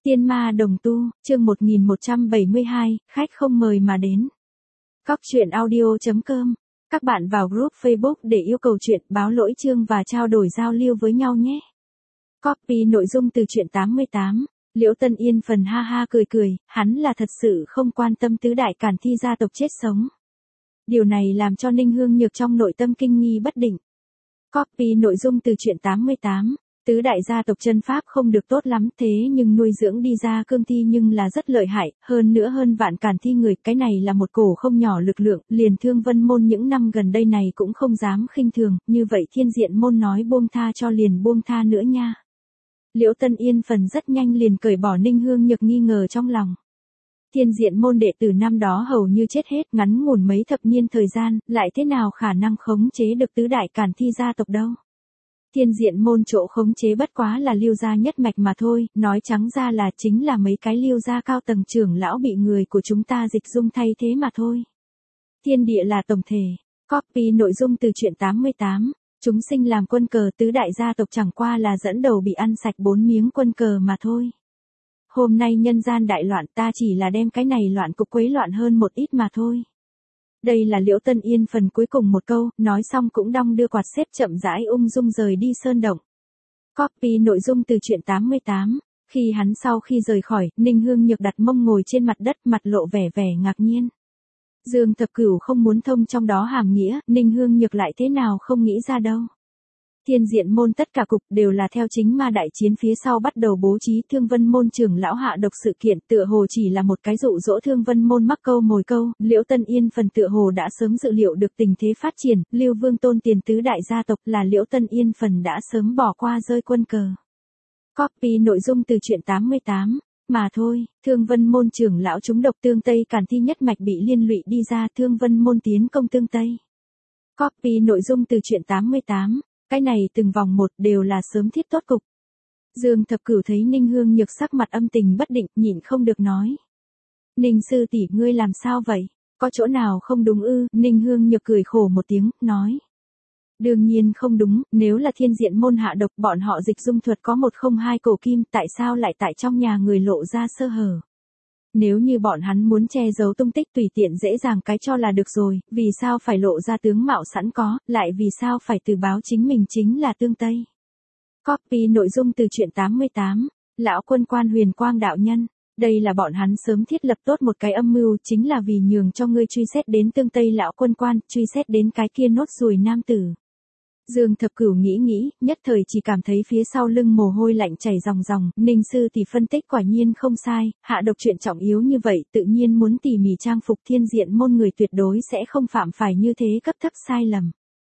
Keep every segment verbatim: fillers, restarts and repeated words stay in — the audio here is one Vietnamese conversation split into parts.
Tiên ma đồng tu, chương một nghìn một trăm bảy mươi hai, khách không mời mà đến. Cóc truyện audio chấm com. Các bạn vào group Facebook để yêu cầu chuyện, báo lỗi chương và trao đổi giao lưu với nhau nhé. Copy nội dung từ truyện tám mươi tám. Liễu Tân Yên phần ha ha cười cười, hắn là thật sự không quan tâm tứ đại càn thi gia tộc chết sống. Điều này làm cho Ninh Hương Nhược trong nội tâm kinh nghi bất định. Copy nội dung từ truyện tám mươi tám. Tứ đại gia tộc chân pháp không được tốt lắm thế nhưng nuôi dưỡng đi ra cương thi nhưng là rất lợi hại, hơn nữa hơn vạn càn thi người, cái này là một cổ không nhỏ lực lượng, liền Thương Vân môn những năm gần đây này cũng không dám khinh thường, như vậy Thiên Diện môn nói buông tha cho liền buông tha nữa nha. Liễu Tân Yên phần rất nhanh liền cởi bỏ Ninh Hương Nhược nghi ngờ trong lòng. Thiên Diện môn đệ tử năm đó hầu như chết hết, ngắn ngủn mấy thập niên thời gian, lại thế nào khả năng khống chế được tứ đại càn thi gia tộc đâu. Thiên Diện môn chỗ khống chế bất quá là Lưu gia nhất mạch mà thôi, nói trắng ra là chính là mấy cái Lưu gia cao tầng trưởng lão bị người của chúng ta dịch dung thay thế mà thôi. Thiên địa là tổng thể. Copy nội dung từ truyện tám mươi tám. Chúng sinh làm quân cờ, tứ đại gia tộc chẳng qua là dẫn đầu bị ăn sạch bốn miếng quân cờ mà thôi. Hôm nay nhân gian đại loạn, ta chỉ là đem cái này loạn cục quấy loạn hơn một ít mà thôi. Đây là Liễu Tân Yên phần cuối cùng một câu, nói xong cũng đong đưa quạt xếp chậm rãi ung dung rời đi sơn động. Copy nội dung từ truyện tám mươi tám. Khi hắn sau khi rời khỏi, Ninh Hương Nhược đặt mông ngồi trên mặt đất, mặt lộ vẻ vẻ ngạc nhiên. Dương Thập Cửu không muốn thông trong đó hàm nghĩa, Ninh Hương Nhược lại thế nào không nghĩ ra đâu. Thiên Diện môn tất cả cục đều là theo chính ma đại chiến phía sau bắt đầu bố trí. Thương Vân môn trưởng lão hạ độc sự kiện tựa hồ chỉ là một cái dụ dỗ Thương Vân môn mắc câu mồi câu. Liễu Tân Yên phần tựa hồ đã sớm dự liệu được tình thế phát triển, Lưu Vương tôn tiền tứ đại gia tộc là Liễu Tân Yên phần đã sớm bỏ qua rơi quân cờ. Copy nội dung từ truyện tám mươi tám. Mà thôi, Thương Vân môn trưởng lão chúng độc Tương Tây càn thi nhất mạch bị liên lụy đi ra, Thương Vân môn tiến công Tương Tây. Copy nội dung từ truyện tám mươi tám. Cái này từng vòng một đều là sớm thiết tốt cục. Dương Thập Cửu thấy Ninh Hương Nhược sắc mặt âm tình bất định, nhịn không được nói. Ninh sư tỷ ngươi làm sao vậy? Có chỗ nào không đúng ư? Ninh Hương Nhược cười khổ một tiếng, nói. Đương nhiên không đúng, nếu là Thiên Diện môn hạ độc bọn họ dịch dung thuật có một không hai cổ kim, tại sao lại tại trong nhà người lộ ra sơ hở? Nếu như bọn hắn muốn che giấu tung tích tùy tiện dễ dàng cái cho là được rồi, vì sao phải lộ ra tướng mạo sẵn có, lại vì sao phải từ báo chính mình chính là Tương Tây. Copy nội dung từ truyện tám mươi tám. Lão quân quan Huyền Quang đạo nhân. Đây là bọn hắn sớm thiết lập tốt một cái âm mưu, chính là vì nhường cho ngươi truy xét đến Tương Tây lão quân quan, truy xét đến cái kia nốt ruồi nam tử. Dương Thập Cửu nghĩ nghĩ, nhất thời chỉ cảm thấy phía sau lưng mồ hôi lạnh chảy ròng ròng, Ninh sư thì phân tích quả nhiên không sai, hạ độc chuyện trọng yếu như vậy, tự nhiên muốn tỉ mỉ trang phục Thiên Diện môn người tuyệt đối sẽ không phạm phải như thế cấp thấp sai lầm.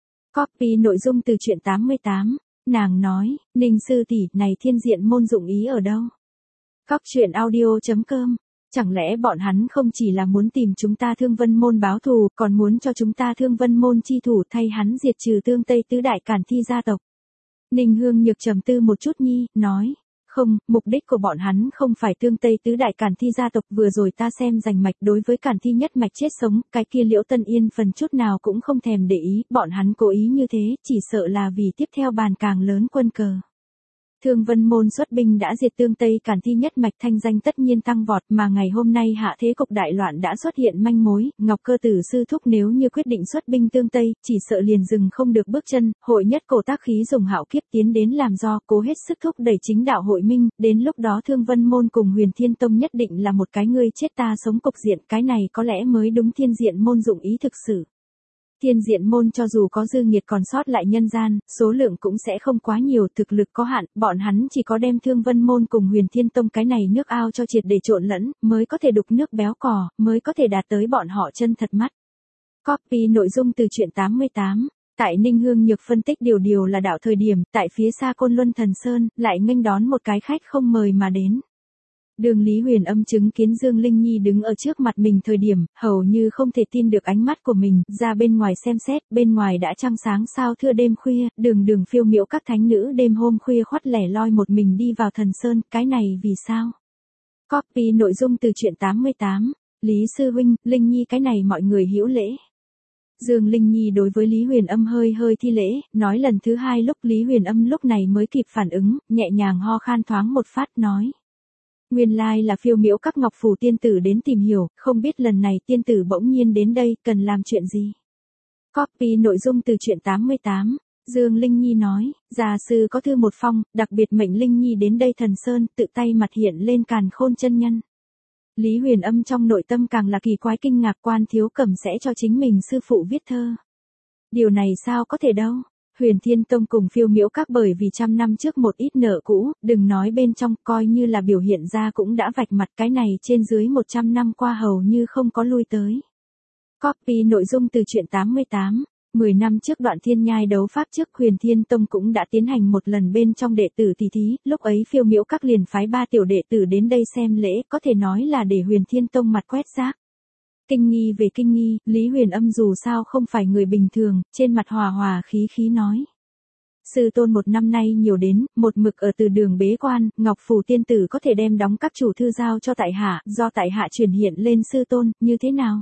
Copy nội dung từ truyện tám mươi tám. Nàng nói, Ninh sư tỷ, này Thiên Diện môn dụng ý ở đâu? Cóc truyện audio chấm com. Chẳng lẽ bọn hắn không chỉ là muốn tìm chúng ta Thương Vân môn báo thù, còn muốn cho chúng ta Thương Vân môn chi thủ thay hắn diệt trừ Tương Tây tứ đại càn thi gia tộc? Ninh Hương Nhược trầm tư một chút nhi, nói. Không, mục đích của bọn hắn không phải Tương Tây tứ đại càn thi gia tộc, vừa rồi ta xem rành mạch đối với càn thi nhất mạch chết sống, cái kia Liễu Tân Yên phần chút nào cũng không thèm để ý, bọn hắn cố ý như thế, chỉ sợ là vì tiếp theo bàn càng lớn quân cờ. Thương Vân môn xuất binh đã diệt Tương Tây càn thi nhất mạch, thanh danh tất nhiên tăng vọt, mà ngày hôm nay hạ thế cục đại loạn đã xuất hiện manh mối, Ngọc Cơ Tử sư thúc nếu như quyết định xuất binh Tương Tây, chỉ sợ liền dừng không được bước chân, hội nhất cổ tác khí dùng hạo kiếp tiến đến làm do, cố hết sức thúc đẩy chính đạo hội minh, đến lúc đó Thương Vân môn cùng Huyền Thiên tông nhất định là một cái ngươi chết ta sống cục diện, cái này có lẽ mới đúng Thiên Diện môn dụng ý thực sự. Thiên Diện môn cho dù có dư nghiệt còn sót lại nhân gian, số lượng cũng sẽ không quá nhiều, thực lực có hạn, bọn hắn chỉ có đem Thương Vân môn cùng Huyền Thiên tông cái này nước ao cho triệt để trộn lẫn, mới có thể đục nước béo cò, mới có thể đạt tới bọn họ chân thật mắt. Copy nội dung từ truyện tám mươi tám. Tại Ninh Hương Nhược phân tích điều điều là đạo thời điểm, tại phía xa Côn Luân Thần Sơn, lại nghênh đón một cái khách không mời mà đến. Đường Lý Huyền Âm chứng kiến Dương Linh Nhi đứng ở trước mặt mình thời điểm, hầu như không thể tin được ánh mắt của mình, ra bên ngoài xem xét, bên ngoài đã trăng sáng sao thưa đêm khuya, đường đường phiêu miễu các thánh nữ đêm hôm khuya khoắt lẻ loi một mình đi vào Thần Sơn, cái này vì sao? Copy nội dung từ truyện tám mươi tám. Lý sư huynh, Linh Nhi cái này mọi người hữu lễ. Dương Linh Nhi đối với Lý Huyền Âm hơi hơi thi lễ, nói lần thứ hai lúc Lý Huyền Âm lúc này mới kịp phản ứng, nhẹ nhàng ho khan thoáng một phát nói. Nguyên lai like là phiêu miễu các ngọc phù tiên tử đến tìm hiểu, không biết lần này tiên tử bỗng nhiên đến đây, cần làm chuyện gì. Copy nội dung từ truyện tám mươi tám. Dương Linh Nhi nói, gia sư có thư một phong, đặc biệt mệnh Linh Nhi đến đây Thần Sơn, tự tay mặt hiện lên Càn Khôn chân nhân. Lý Huyền Âm trong nội tâm càng là kỳ quái kinh ngạc, Quan Thiếu Cẩm sẽ cho chính mình sư phụ viết thơ. Điều này sao có thể đâu. Huyền Thiên Tông cùng phiêu miễu các bởi vì trăm năm trước một ít nợ cũ, đừng nói bên trong, coi như là biểu hiện ra cũng đã vạch mặt, cái này trên dưới một trăm năm qua hầu như không có lui tới. Copy nội dung từ truyện tám mươi tám. mười năm trước Đoạn Thiên Nhai đấu pháp trước, Huyền Thiên Tông cũng đã tiến hành một lần bên trong đệ tử tỷ thí, lúc ấy phiêu miễu các liền phái ba tiểu đệ tử đến đây xem lễ, có thể nói là để Huyền Thiên Tông mặt quét rác. Kinh nghi về kinh nghi, Lý Huyền Âm dù sao không phải người bình thường, trên mặt hòa hòa khí khí nói. Sư tôn một năm nay nhiều đến, một mực ở từ đường bế quan, Ngọc Phù tiên tử có thể đem đóng các chủ thư giao cho tại hạ, do tại hạ truyền hiện lên sư tôn, như thế nào?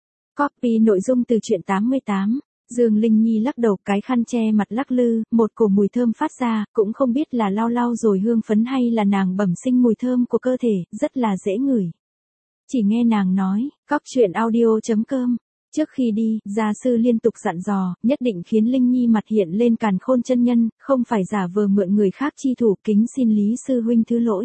Copy nội dung từ truyện tám mươi tám. Dương Linh Nhi lắc đầu, cái khăn che mặt lắc lư, một cổ mùi thơm phát ra, cũng không biết là lau lau rồi hương phấn hay là nàng bẩm sinh mùi thơm của cơ thể, rất là dễ ngửi. Chỉ nghe nàng nói, cóc truyện audio chấm com. Trước khi đi, gia sư liên tục dặn dò, nhất định khiến Linh Nhi mặt hiện lên Càn Khôn chân nhân, không phải giả vờ mượn người khác chi thủ, kính xin Lý sư huynh thứ lỗi.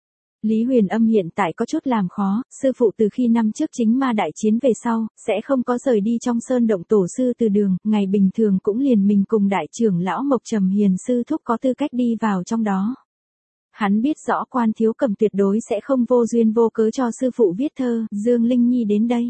Lý Huyền Âm hiện tại có chút làm khó, sư phụ từ khi năm trước chính ma đại chiến về sau, sẽ không có rời đi trong sơn động tổ sư từ đường, ngày bình thường cũng liền mình cùng đại trưởng lão Mộc Trầm Hiền sư thúc có tư cách đi vào trong đó. Hắn biết rõ Quan Thiếu Cẩm tuyệt đối sẽ không vô duyên vô cớ cho sư phụ viết thơ, Dương Linh Nhi đến đây.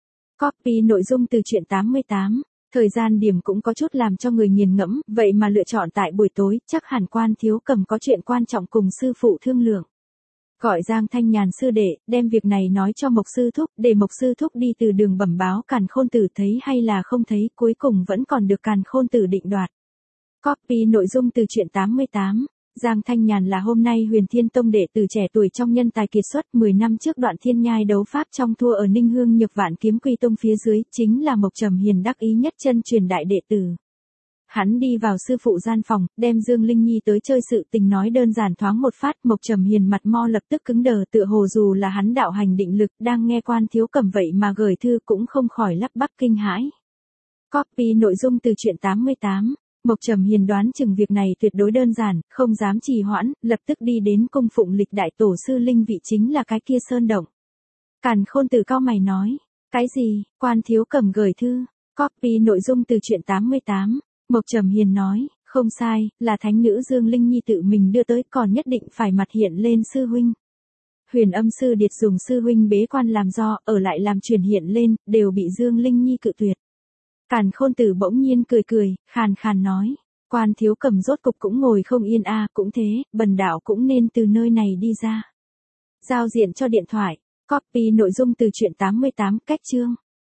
Copy nội dung từ truyện tám mươi tám. Thời gian điểm cũng có chút làm cho người nghiền ngẫm, vậy mà lựa chọn tại buổi tối, chắc hẳn Quan Thiếu Cẩm có chuyện quan trọng cùng sư phụ thương lượng. Gọi Giang Thanh Nhàn sư đệ, đem việc này nói cho Mộc sư thúc, để Mộc sư thúc đi từ đường bẩm báo Càn Khôn tử thấy hay là không thấy, cuối cùng vẫn còn được Càn Khôn tử định đoạt. Copy nội dung từ truyện tám mươi tám. Giang Thanh Nhàn là hôm nay Huyền Thiên Tông đệ tử trẻ tuổi trong nhân tài kiệt xuất, mười năm trước Đoạn Thiên Nhai đấu pháp trong thua ở Ninh Hương Nhược Vạn Kiếm Quy Tông phía dưới, chính là Mộc Trầm Hiền đắc ý nhất chân truyền đại đệ tử. Hắn đi vào sư phụ gian phòng, đem Dương Linh Nhi tới chơi sự tình nói đơn giản thoáng một phát, Mộc Trầm Hiền mặt mo lập tức cứng đờ, tựa hồ dù là hắn đạo hành định lực, đang nghe Quan Thiếu Cẩm vậy mà gửi thư cũng không khỏi lắp bắp kinh hãi. Copy nội dung từ truyện tám mươi tám. Mộc Trầm Hiền đoán chừng việc này tuyệt đối đơn giản, không dám trì hoãn, lập tức đi đến cung phụng lịch đại tổ sư linh vị chính là cái kia sơn động. Càn Khôn tử cao mày nói, cái gì? Quan Thiếu Cẩm gửi thư. Copy nội dung từ truyện tám mươi tám. Mộc Trầm Hiền nói, không sai, là thánh nữ Dương Linh Nhi tự mình đưa tới, còn nhất định phải mặt hiện lên sư huynh. Huyền Âm sư điệt dùng sư huynh bế quan làm do, ở lại làm truyền hiện lên, đều bị Dương Linh Nhi cự tuyệt. Càn Khôn tử bỗng nhiên cười cười, khàn khàn nói, Quan Thiếu Cẩm rốt cục cũng ngồi không yên a, à, cũng thế, bần đạo cũng nên từ nơi này đi ra. Giao diện cho điện thoại, copy nội dung từ truyện tám mươi tám, cách chương.